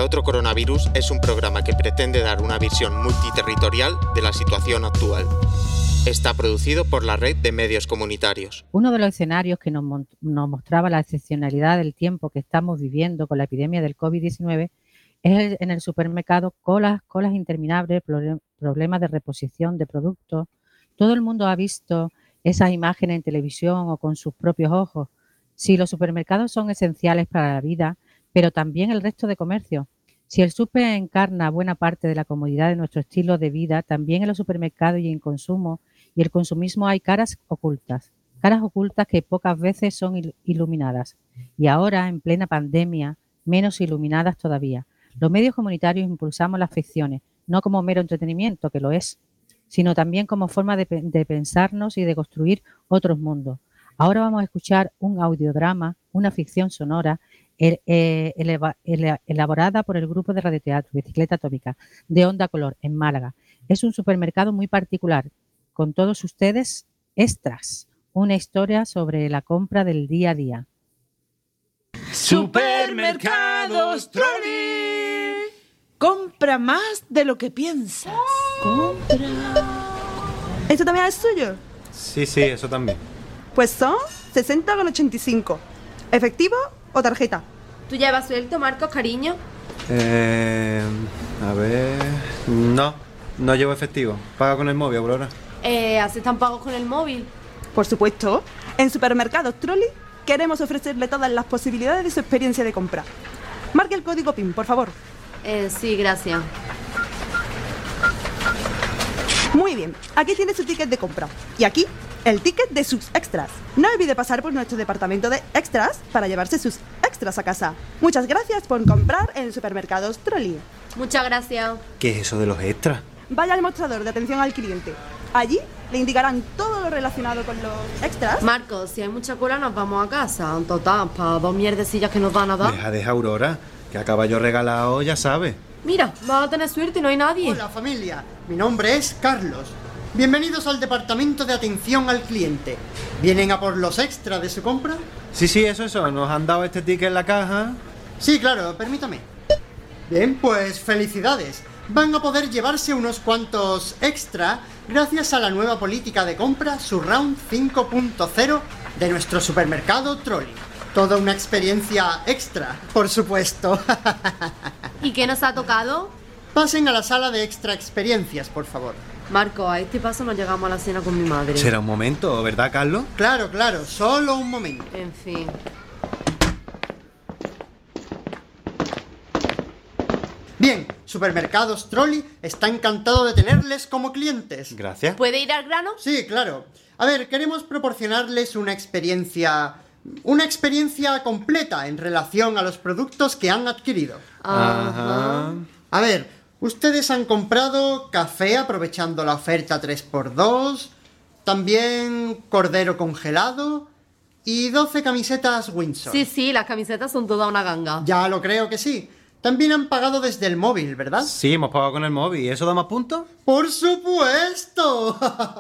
otro coronavirus es un programa que pretende dar una visión multiterritorial de la situación actual. Está producido por la Red de Medios Comunitarios. Uno de los escenarios que nos mostraba la excepcionalidad del tiempo que estamos viviendo con la epidemia del COVID-19 es en el supermercado colas interminables, problemas de reposición de productos. Todo el mundo ha visto esas imágenes en televisión o con sus propios ojos. Sí, los supermercados son esenciales para la vida, pero también el resto de comercio. Si el súper encarna buena parte de la comodidad de nuestro estilo de vida, también en los supermercados y en consumo y el consumismo hay caras ocultas que pocas veces son iluminadas. Y ahora, en plena pandemia, menos iluminadas todavía. Los medios comunitarios impulsamos las ficciones, no como mero entretenimiento, que lo es, sino también como forma de pensarnos y de construir otros mundos. Ahora vamos a escuchar un audiodrama, una ficción sonora, elaborada por el grupo de radioteatro Bicicleta Atómica de Onda Color en Málaga. Es un supermercado muy particular. Con todos ustedes, Extras, una historia sobre la compra del día a día. Supermercados Trolli. Compra más de lo que piensas. Compra. ¿Esto también es suyo? Sí, eso también. Pues son 60,85. ¿Efectivo o tarjeta? ¿Tú llevas suelto, Marcos, cariño? A ver... No llevo efectivo. Paga con el móvil, Aurora. ¿Aceptan pagos con el móvil? Por supuesto. En Supermercados Trolli queremos ofrecerle todas las posibilidades de su experiencia de compra. Marque el código PIN, por favor. Sí, gracias. Muy bien, aquí tiene su ticket de compra. Y aquí, el ticket de sus extras. No olvide pasar por nuestro departamento de extras para llevarse sus extras a casa. Muchas gracias por comprar en Supermercados Trolli. Muchas gracias. ¿Qué es eso de los extras? Vaya al mostrador de atención al cliente. Allí le indicarán todo lo relacionado con los extras. Marcos, si hay mucha cola nos vamos a casa. Total, para 2 mierdecillas que nos van a dar. Deja, Aurora, que a caballo regalado ya sabes. Mira, vas a tener suerte y no hay nadie. Hola familia, mi nombre es Carlos. Bienvenidos al departamento de atención al cliente. ¿Vienen a por los extras de su compra? Sí, eso. Nos han dado este ticket en la caja. Sí, claro, permítame. Bien, pues felicidades. Van a poder llevarse unos cuantos extra gracias a la nueva política de compra Surround 5.0 de nuestro supermercado Trolli. Toda una experiencia extra, por supuesto. ¿Y qué nos ha tocado? Pasen a la sala de extra experiencias, por favor. Marco, a este paso no llegamos a la cena con mi madre. Será un momento, ¿verdad, Carlos? Claro, solo un momento. En fin. Bien, Supermercados Trolli está encantado de tenerles como clientes. Gracias. ¿Puede ir al grano? Sí, claro. A ver, queremos proporcionarles una experiencia completa en relación a los productos que han adquirido. Ajá. A ver, ustedes han comprado café aprovechando la oferta 3x2, también cordero congelado y 12 camisetas Windsor. Sí, las camisetas son toda una ganga. Ya lo creo que sí. También han pagado desde el móvil, ¿verdad? Sí, hemos pagado con el móvil. ¿Y eso da más puntos? ¡Por supuesto!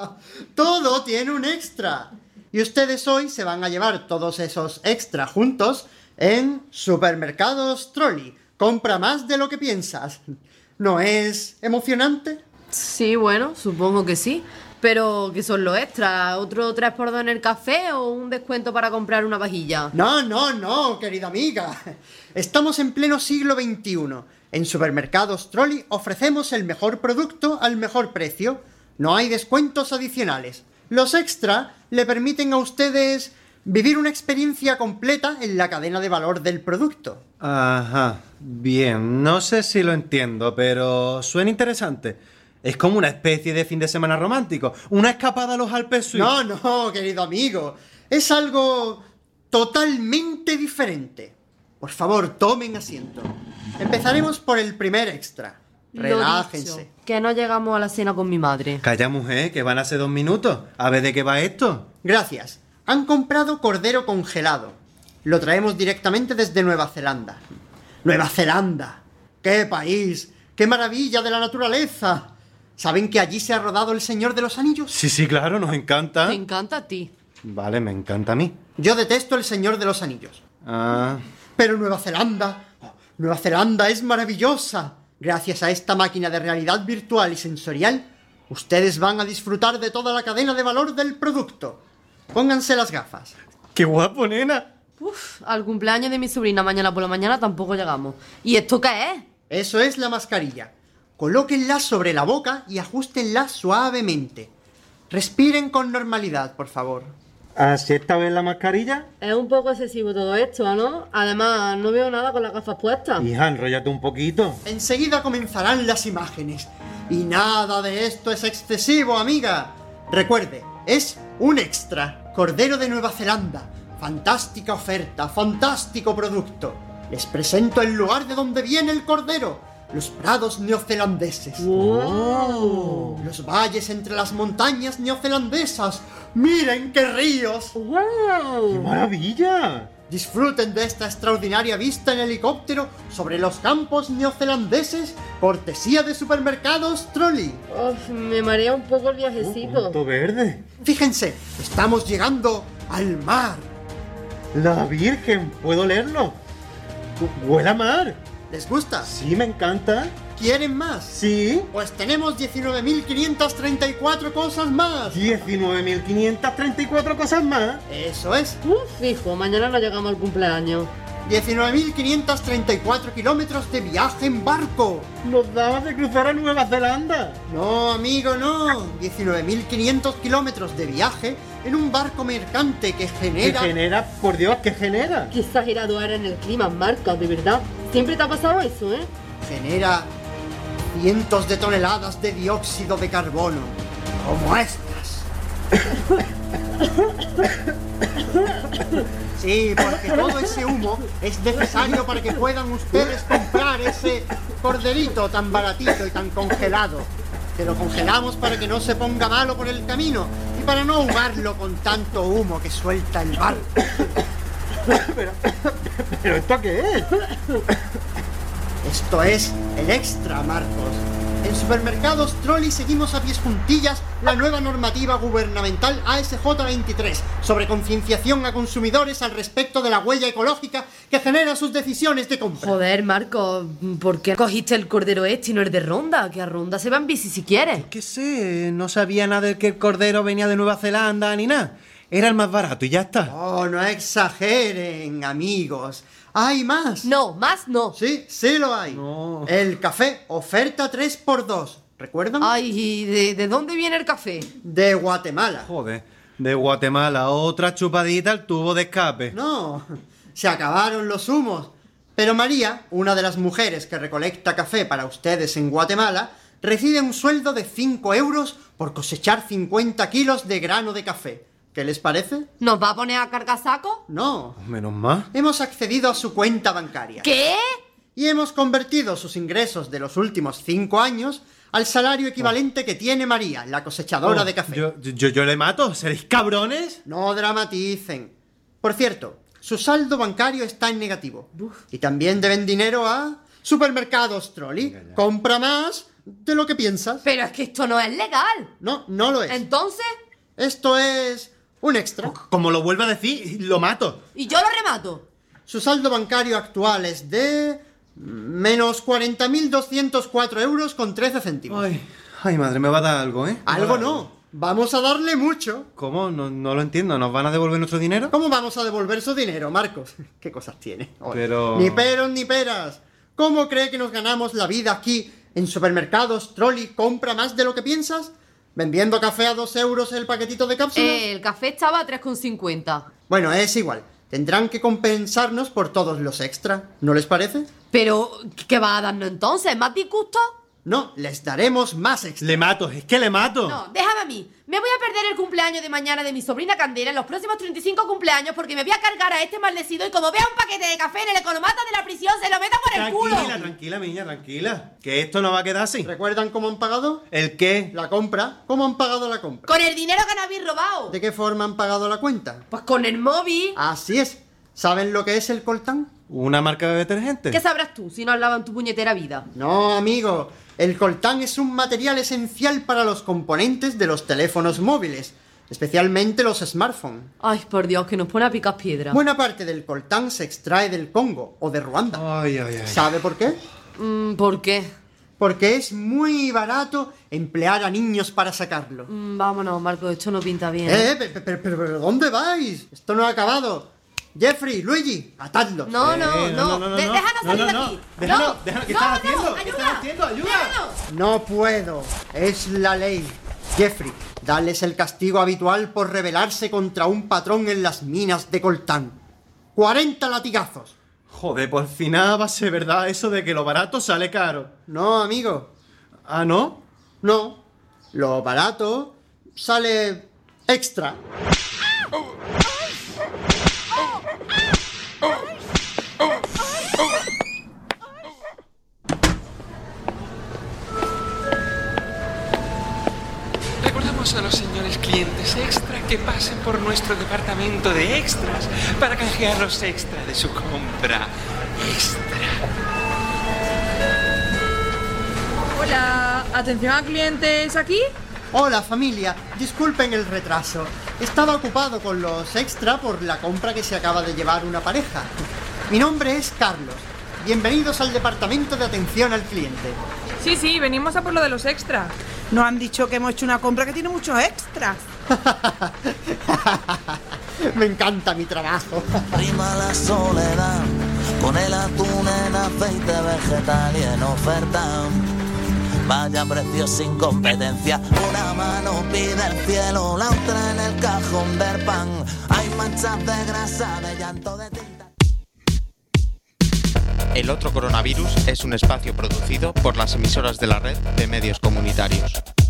Todo tiene un extra. Y ustedes hoy se van a llevar todos esos extra juntos en Supermercados Trolli. Compra más de lo que piensas. ¿No es emocionante? Sí, bueno, supongo que sí. Pero, ¿qué son los extras? ¿Otro 3x2 en el café o un descuento para comprar una vajilla? No, querida amiga. Estamos en pleno siglo XXI. En Supermercados Trolli ofrecemos el mejor producto al mejor precio. No hay descuentos adicionales. Los extra le permiten a ustedes vivir una experiencia completa en la cadena de valor del producto. Ajá, bien, no sé si lo entiendo, pero suena interesante. Es como una especie de fin de semana romántico, una escapada a los Alpes suizos. No, querido amigo, es algo totalmente diferente. Por favor, tomen asiento. Empezaremos por el primer extra. Relájense. Lo dicho, que no llegamos a la cena con mi madre. Calla, mujer, que van a ser 2 minutos. A ver de qué va esto. Gracias. Han comprado cordero congelado. Lo traemos directamente desde Nueva Zelanda. ¡Nueva Zelanda! ¡Qué país! ¡Qué maravilla de la naturaleza! ¿Saben que allí se ha rodado El Señor de los Anillos? Sí, claro, nos encanta. Te encanta a ti. Vale, me encanta a mí. Yo detesto El Señor de los Anillos. Ah. Pero Nueva Zelanda... Nueva Zelanda es maravillosa. Gracias a esta máquina de realidad virtual y sensorial, ustedes van a disfrutar de toda la cadena de valor del producto. Pónganse las gafas. ¡Qué guapo, nena! Uf, al cumpleaños de mi sobrina mañana por la mañana tampoco llegamos. ¿Y esto qué es? Eso es la mascarilla. Colóquenla sobre la boca y ajustenla suavemente. Respiren con normalidad, por favor. ¿Así esta vez la mascarilla? Es un poco excesivo todo esto, ¿no? Además, no veo nada con las gafas puestas. Hija, enróllate un poquito. Enseguida comenzarán las imágenes. Y nada de esto es excesivo, amiga. Recuerde, es un extra. Cordero de Nueva Zelanda. Fantástica oferta, fantástico producto. Les presento el lugar de donde viene el cordero. Los prados neozelandeses. ¡Wow! Los valles entre las montañas neozelandesas. ¡Miren qué ríos! ¡Qué ¡Wow! maravilla! Disfruten de esta extraordinaria vista en helicóptero sobre los campos neozelandeses, cortesía de Supermercados Trolley. Uf, me marea un poco el viajecito. Punto verde. Fíjense, estamos llegando al mar. La Virgen, ¿puedo leerlo? ¡Huele a mar! ¿Les gusta? Sí, me encanta. ¿Quieren más? Sí. Pues tenemos 19.534 cosas más. 19.534 cosas más. Eso es. Fijo, mañana no llegamos al cumpleaños. 19.534 kilómetros de viaje en barco. Nos dabas de cruzar a Nueva Zelanda. No, amigo, no. 19.500 kilómetros de viaje en un barco mercante que ¿Qué genera... genera? Por Dios, ¿qué genera? Qué exagerado era en el clima, Marcos, de verdad. Siempre te ha pasado eso, ¿eh? Genera cientos de toneladas de dióxido de carbono, como estas. Sí, porque todo ese humo es necesario para que puedan ustedes comprar ese corderito tan baratito y tan congelado. Que lo congelamos para que no se ponga malo por el camino y para no ahumarlo con tanto humo que suelta el barco. ¿Pero esto qué es? Esto es el extra, Marcos. En Supermercados Trolley seguimos a pies juntillas la nueva normativa gubernamental ASJ 23 sobre concienciación a consumidores al respecto de la huella ecológica que genera sus decisiones de compra. Joder, Marcos, ¿por qué cogiste el cordero este y no el de Ronda? Que a Ronda se va en bici si quieres. ¿Qué sé? No sabía nada de que el cordero venía de Nueva Zelanda ni nada. Era el más barato y ya está. Oh, no exageren, amigos. ¿Hay más? No, más no. Sí, sí lo hay. No. El café, oferta 3x2. ¿Recuerdan? Ay, ¿y de dónde viene el café? De Guatemala. Joder, de Guatemala, otra chupadita al tubo de escape. No, se acabaron los humos. Pero María, una de las mujeres que recolecta café para ustedes en Guatemala, recibe un sueldo de 5 euros por cosechar 50 kilos de grano de café. ¿Qué les parece? ¿Nos va a poner a cargar saco? No. Menos mal. Hemos accedido a su cuenta bancaria. ¿Qué? Y hemos convertido sus ingresos de los últimos 5 años al salario equivalente que tiene María, la cosechadora de café. Yo le mato. ¿Seréis cabrones? No dramaticen. Por cierto, su saldo bancario está en negativo. Y también deben dinero a Supermercados Trolley. Compra más de lo que piensas. Pero es que esto no es legal. No, no lo es. Entonces, Esto es un extra. Como lo vuelva a decir, lo mato. y yo lo remato. Su saldo bancario actual es de menos 40.204 euros con 13 céntimos. Ay, madre, me va a dar algo, ¿eh? Algo no. Vamos a darle mucho. ¿Cómo? No lo entiendo. ¿Nos van a devolver nuestro dinero? ¿Cómo vamos a devolver su dinero, Marcos? ¿Qué cosas tiene? Pero... Ni peros ni peras. ¿Cómo cree que nos ganamos la vida aquí en Supermercados Trolley? ¿Compra más de lo que piensas? ¿Vendiendo café a 2 euros el paquetito de cápsulas? El café estaba a 3,50. Bueno, es igual. Tendrán que compensarnos por todos los extra. ¿No les parece? Pero, ¿qué va a darnos entonces? ¿Más disgusto? No, les daremos más extra. Le mato, es que le mato. No, déjame a mí. Me voy a perder el cumpleaños de mañana de mi sobrina Candela en los próximos 35 cumpleaños porque me voy a cargar a este maldecido y como vea un paquete de café en el economata de la prisión se lo meta por el culo. Tranquila, niña, tranquila. Que esto no va a quedar así. ¿Recuerdan cómo han pagado? ¿El qué? La compra. ¿Cómo han pagado la compra? Con el dinero que no habéis robado. ¿De qué forma han pagado la cuenta? Pues con el móvil. Así es. ¿Saben lo que es el coltán? ¿Una marca de detergente? ¿Qué sabrás tú si no hablaba en tu puñetera vida? No, amigo. El coltán es un material esencial para los componentes de los teléfonos móviles. especialmente los smartphones. Ay, por Dios, que nos pone a picar piedra. Buena parte del coltán se extrae del Congo o de Ruanda. Ay, ay, ay. ¿Sabe por qué? ¿Por qué? Porque es muy barato emplear a niños para sacarlo. Vámonos, Marco, esto no pinta bien. Pero ¿dónde vais? Esto no ha acabado. Jeffrey, Luigi, atadlos. No. Déjanos salir de aquí. Déjanos, ¿qué están haciendo? Ayuda. ¿Qué están haciendo? ¡Ayuda! Déjanos. No puedo. Es la ley. Jeffrey, dales el castigo habitual por rebelarse contra un patrón en las minas de coltán. 40 latigazos. Joder, por fin va a ser verdad eso de que lo barato sale caro. No, amigo. ¿Ah, no? No. Lo barato sale extra. Recordamos a los señores clientes extra que pasen por nuestro departamento de extras para canjear los extras de su compra extra. Hola, atención a clientes aquí. Hola familia, disculpen el retraso. Estaba ocupado con los extra por la compra que se acaba de llevar una pareja. Mi nombre es Carlos. Bienvenidos al departamento de atención al cliente. Sí, venimos a por lo de los extras. Nos han dicho que hemos hecho una compra que tiene muchos extras. Me encanta mi trabajo. Prima la soledad, con el atún en aceite vegetal y en oferta. Vaya precio sin competencia, una mano pide el cielo, la otra en el cajón del pan. Hay manchas de grasa, de llanto, de tinta. El otro coronavirus es un espacio producido por las emisoras de la red de medios comunitarios.